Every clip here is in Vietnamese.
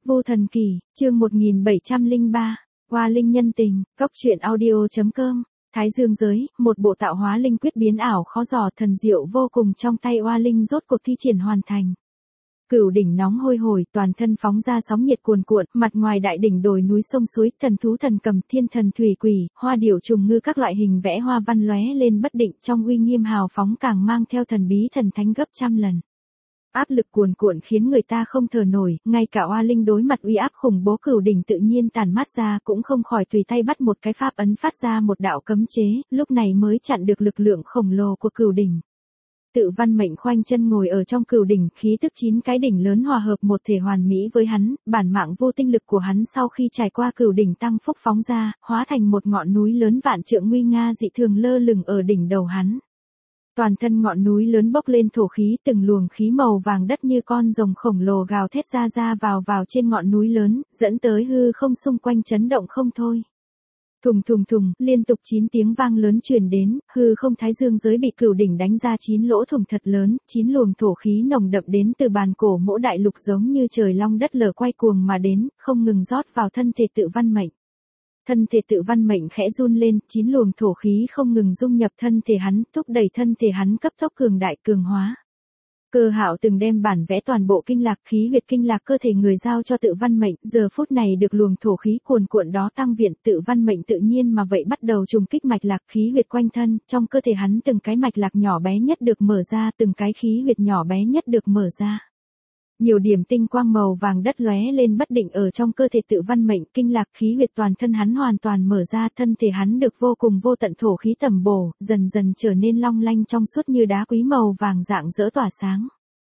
Vô Thần Kỳ, chương 1703, Hoa Linh nhân tình, Cốc truyện audio.com, Thái Dương giới, một bộ tạo hóa linh quyết biến ảo khó dò thần diệu vô cùng trong tay Hoa Linh rốt cuộc thi triển hoàn thành. Cửu đỉnh nóng hôi hổi, toàn thân phóng ra sóng nhiệt cuồn cuộn, mặt ngoài đại đỉnh đồi núi sông suối, thần thú thần cầm, thiên thần thủy quỷ, hoa điểu trùng ngư các loại hình vẽ hoa văn lóe lên bất định, trong uy nghiêm hào phóng càng mang theo thần bí thần thánh gấp trăm lần. Áp lực cuồn cuộn khiến người ta không thở nổi, ngay cả Hoa Linh đối mặt uy áp khủng bố cửu đỉnh tự nhiên tản mát ra cũng không khỏi tùy tay bắt một cái pháp ấn phát ra một đạo cấm chế, lúc này mới chặn được lực lượng khổng lồ của cửu đỉnh. Tự Văn Mệnh khoanh chân ngồi ở trong cửu đỉnh, khí tức 9 cái đỉnh lớn hòa hợp một thể hoàn mỹ với hắn, bản mạng vô tinh lực của hắn sau khi trải qua cửu đỉnh tăng phúc phóng ra, hóa thành một ngọn núi lớn vạn trượng nguy nga dị thường lơ lửng ở đỉnh đầu hắn. Toàn thân ngọn núi lớn bốc lên thổ khí, từng luồng khí màu vàng đất như con rồng khổng lồ gào thét ra vào trên ngọn núi lớn, dẫn tới hư không xung quanh chấn động không thôi. Thùng thùng thùng, liên tục 9 tiếng vang lớn truyền đến, hư không Thái Dương giới bị cửu đỉnh đánh ra 9 lỗ thủng thật lớn, 9 luồng thổ khí nồng đậm đến từ bàn cổ mỗ đại lục giống như trời long đất lở quay cuồng mà đến, không ngừng rót vào thân thể Tự Văn Mệnh. Thân thể Tự Văn Mệnh khẽ run lên, 9 luồng thổ khí không ngừng dung nhập thân thể hắn, thúc đẩy thân thể hắn cấp tốc cường đại cường hóa. Cơ Hạo từng đem bản vẽ toàn bộ kinh lạc khí huyệt kinh lạc cơ thể người giao cho Tự Văn Mệnh, giờ phút này được luồng thổ khí cuồn cuộn đó tăng viện, Tự Văn Mệnh tự nhiên mà vậy bắt đầu trùng kích mạch lạc khí huyệt quanh thân, trong cơ thể hắn từng cái mạch lạc nhỏ bé nhất được mở ra, từng cái khí huyệt nhỏ bé nhất được mở ra. Nhiều điểm tinh quang màu vàng đất lóe lên bất định ở trong cơ thể Tự Văn Mệnh, kinh lạc khí huyệt toàn thân hắn hoàn toàn mở ra, thân thể hắn được vô cùng vô tận thổ khí tầm bổ, dần dần trở nên long lanh trong suốt như đá quý màu vàng rạng rỡ tỏa sáng.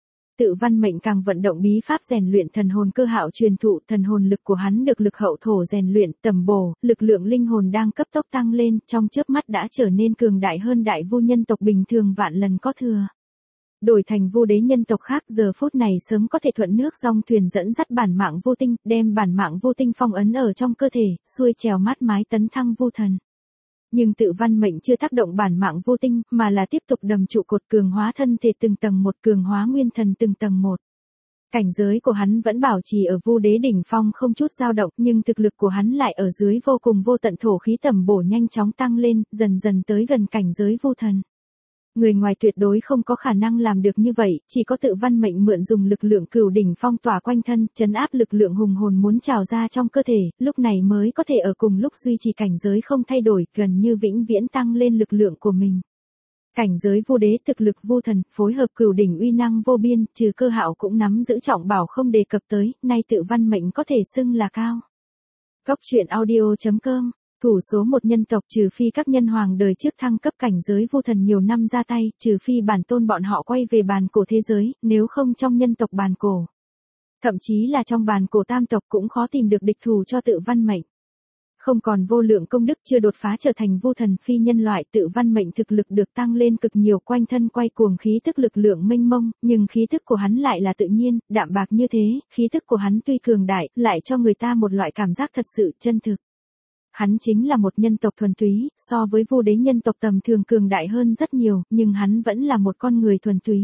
Tự Văn Mệnh càng vận động bí pháp rèn luyện thần hồn Cơ Hạo truyền thụ, thần hồn lực của hắn được lực hậu thổ rèn luyện tầm bổ, lực lượng linh hồn đang cấp tốc tăng lên, trong chớp mắt đã trở nên cường đại hơn đại vu nhân tộc bình thường vạn lần có thừa. Đổi thành vu đế nhân tộc khác giờ phút này sớm có thể thuận nước dòng thuyền dẫn dắt bản mạng vô tinh, đem bản mạng vô tinh phong ấn ở trong cơ thể, xuôi trèo mát mái tấn thăng vu thần. Nhưng Tự Văn Mệnh chưa tác động bản mạng vô tinh, mà là tiếp tục đầm trụ cột cường hóa thân thể từng tầng một, cường hóa nguyên thần từng tầng một. Cảnh giới của hắn vẫn bảo trì ở vu đế đỉnh phong không chút dao động, nhưng thực lực của hắn lại ở dưới vô cùng vô tận thổ khí tầm bổ nhanh chóng tăng lên, dần dần tới gần cảnh giới vu thần. Người ngoài tuyệt đối không có khả năng làm được như vậy, chỉ có Tự Văn Mệnh mượn dùng lực lượng cửu đỉnh phong tỏa quanh thân, trấn áp lực lượng hùng hồn muốn trào ra trong cơ thể, lúc này mới có thể ở cùng lúc duy trì cảnh giới không thay đổi, gần như vĩnh viễn tăng lên lực lượng của mình. Cảnh giới vu đế thực lực vu thần, phối hợp cửu đỉnh uy năng vô biên, trừ Cơ Hạo cũng nắm giữ trọng bảo không đề cập tới, nay Tự Văn Mệnh có thể xưng là cao. Cốc truyện audio.com, thủ số một nhân tộc, trừ phi các nhân hoàng đời trước thăng cấp cảnh giới vu thần nhiều năm ra tay, trừ phi bản tôn bọn họ quay về bàn cổ thế giới, nếu không trong nhân tộc bàn cổ. Thậm chí là trong bàn cổ tam tộc cũng khó tìm được địch thủ cho Tự Văn Mệnh. Không còn vô lượng công đức, chưa đột phá trở thành vu thần phi nhân loại, Tự Văn Mệnh thực lực được tăng lên cực nhiều, quanh thân quay cuồng khí tức lực lượng mênh mông, nhưng khí tức của hắn lại là tự nhiên, đạm bạc như thế, khí tức của hắn tuy cường đại, lại cho người ta một loại cảm giác thật sự chân thực. Hắn chính là một nhân tộc thuần túy, so với vu đế nhân tộc tầm thường cường đại hơn rất nhiều, nhưng hắn vẫn là một con người thuần túy.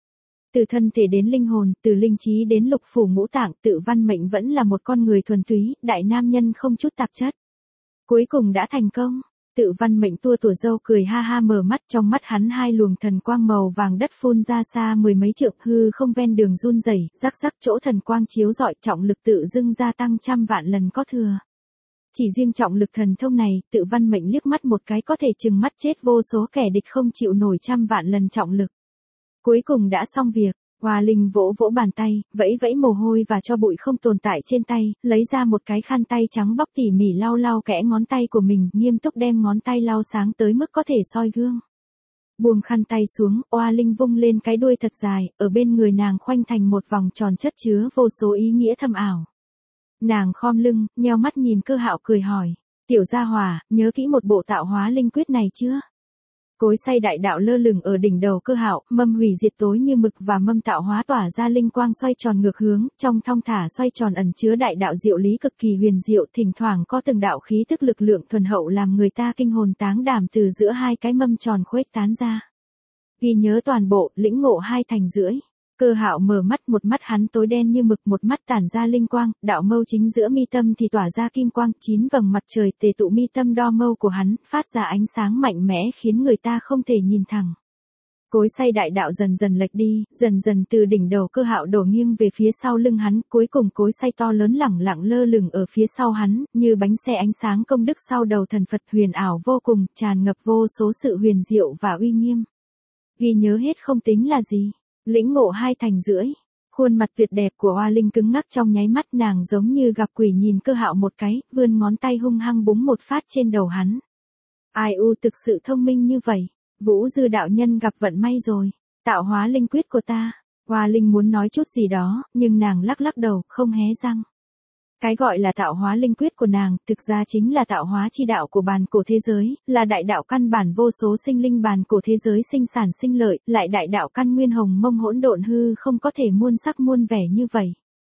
Từ thân thể đến linh hồn, từ linh trí đến lục phủ ngũ tạng, Tự Văn Mệnh vẫn là một con người thuần túy, đại nam nhân không chút tạp chất. Cuối cùng đã thành công. Tự Văn Mệnh tua tủa râu cười ha ha, mở mắt, trong mắt hắn hai luồng thần quang màu vàng đất phun ra xa mười mấy trượng, hư không ven đường run rẩy, rắc rắc chỗ thần quang chiếu rọi, trọng lực tự dưng gia tăng trăm vạn lần có thừa. Chỉ riêng trọng lực thần thông này, Tự Văn Mệnh liếc mắt một cái có thể trừng mắt chết vô số kẻ địch không chịu nổi trăm vạn lần trọng lực. Cuối cùng đã xong việc, Hoa Linh vỗ vỗ bàn tay, vẫy vẫy mồ hôi và cho bụi không tồn tại trên tay, lấy ra một cái khăn tay trắng bóc tỉ mỉ lau lau kẽ ngón tay của mình, nghiêm túc đem ngón tay lau sáng tới mức có thể soi gương. Buông khăn tay xuống, Hoa Linh vung lên cái đuôi thật dài, ở bên người nàng khoanh thành một vòng tròn chất chứa vô số ý nghĩa thâm ảo. Nàng khom lưng, nheo mắt nhìn Cơ Hạo cười hỏi, tiểu gia hỏa, nhớ kỹ một bộ tạo hóa linh quyết này chưa? Cối xay đại đạo lơ lửng ở đỉnh đầu Cơ Hạo, mâm hủy diệt tối như mực và mâm tạo hóa tỏa ra linh quang xoay tròn ngược hướng, trong thong thả xoay tròn ẩn chứa đại đạo diệu lý cực kỳ huyền diệu, thỉnh thoảng có từng đạo khí tức lực lượng thuần hậu làm người ta kinh hồn táng đảm từ giữa hai cái mâm tròn khuếch tán ra. Ghi nhớ toàn bộ, lĩnh ngộ 2 thành rưỡi. Cơ Hạo mở mắt, một mắt hắn tối đen như mực, một mắt tản ra linh quang, đạo mâu chính giữa mi tâm thì tỏa ra kim quang, 9 vầng mặt trời tề tụ mi tâm đo mâu của hắn, phát ra ánh sáng mạnh mẽ khiến người ta không thể nhìn thẳng. Cối xay đại đạo dần dần lệch đi, dần dần từ đỉnh đầu Cơ Hạo đổ nghiêng về phía sau lưng hắn, cuối cùng cối xay to lớn lẳng lặng lơ lửng ở phía sau hắn, như bánh xe ánh sáng công đức sau đầu thần Phật, huyền ảo vô cùng, tràn ngập vô số sự huyền diệu và uy nghiêm. Ghi nhớ hết không tính là gì, lĩnh ngộ 2 thành rưỡi. Khuôn mặt tuyệt đẹp của Hoa Linh cứng ngắc, trong nháy mắt nàng giống như gặp quỷ nhìn Cơ Hạo một cái, vươn ngón tay hung hăng búng một phát trên đầu hắn. Ai u, thực sự thông minh như vậy. Vũ Dư đạo nhân gặp vận may rồi. Tạo hóa linh quyết của ta. Hoa Linh muốn nói chút gì đó, nhưng nàng lắc lắc đầu, không hé răng. Cái gọi là tạo hóa linh quyết của nàng, thực ra chính là tạo hóa chi đạo của bàn cổ thế giới, là đại đạo căn bản vô số sinh linh bàn cổ thế giới sinh sản sinh lợi, lại đại đạo căn nguyên hồng mông hỗn độn hư không có thể muôn sắc muôn vẻ như vậy.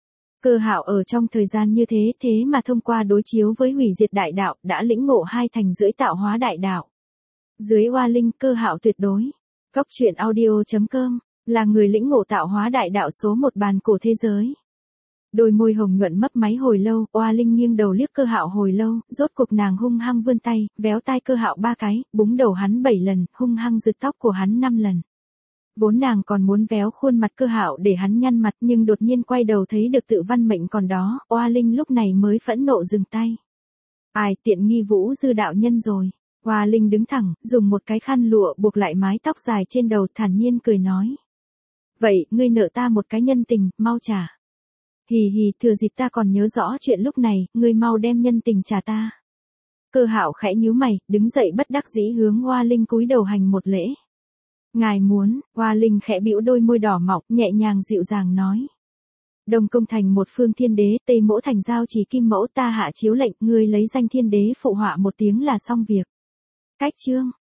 Cơ Hạo ở trong thời gian như thế mà thông qua đối chiếu với hủy diệt đại đạo, đã lĩnh ngộ 2 thành rưỡi tạo hóa đại đạo. Dưới Hoa Linh, Cơ Hạo tuyệt đối. Góc truyện audio.com là người lĩnh ngộ tạo hóa đại đạo số 1 bàn cổ thế giới. Đôi môi hồng nhuận mấp máy hồi lâu, Hoa Linh nghiêng đầu liếc Cơ Hạo hồi lâu, rốt cuộc nàng hung hăng vươn tay, véo tai Cơ Hạo 3 cái, búng đầu hắn 7 lần, hung hăng giật tóc của hắn 5 lần. Vốn nàng còn muốn véo khuôn mặt Cơ Hạo để hắn nhăn mặt, nhưng đột nhiên quay đầu thấy được tự văn mệnh còn đó, Hoa Linh lúc này mới phẫn nộ dừng tay. Ai, tiện nghi Vũ Dư đạo nhân rồi. Hoa Linh đứng thẳng, dùng một cái khăn lụa buộc lại mái tóc dài trên đầu, thản nhiên cười nói. Vậy, ngươi nợ ta một cái nhân tình, mau trả. Hì hì, thừa dịp ta còn nhớ rõ chuyện lúc này, ngươi mau đem nhân tình trả ta. Cơ Hạo khẽ nhíu mày, đứng dậy bất đắc dĩ hướng Hoa Linh cúi đầu hành một lễ. Ngài muốn, Hoa Linh khẽ bĩu đôi môi đỏ mọng, nhẹ nhàng dịu dàng nói. Đông Công thành một phương thiên đế, Tây Mỗ thành giao chỉ kim mẫu, ta hạ chiếu lệnh, ngươi lấy danh thiên đế phụ họa một tiếng là xong việc. Cách chương.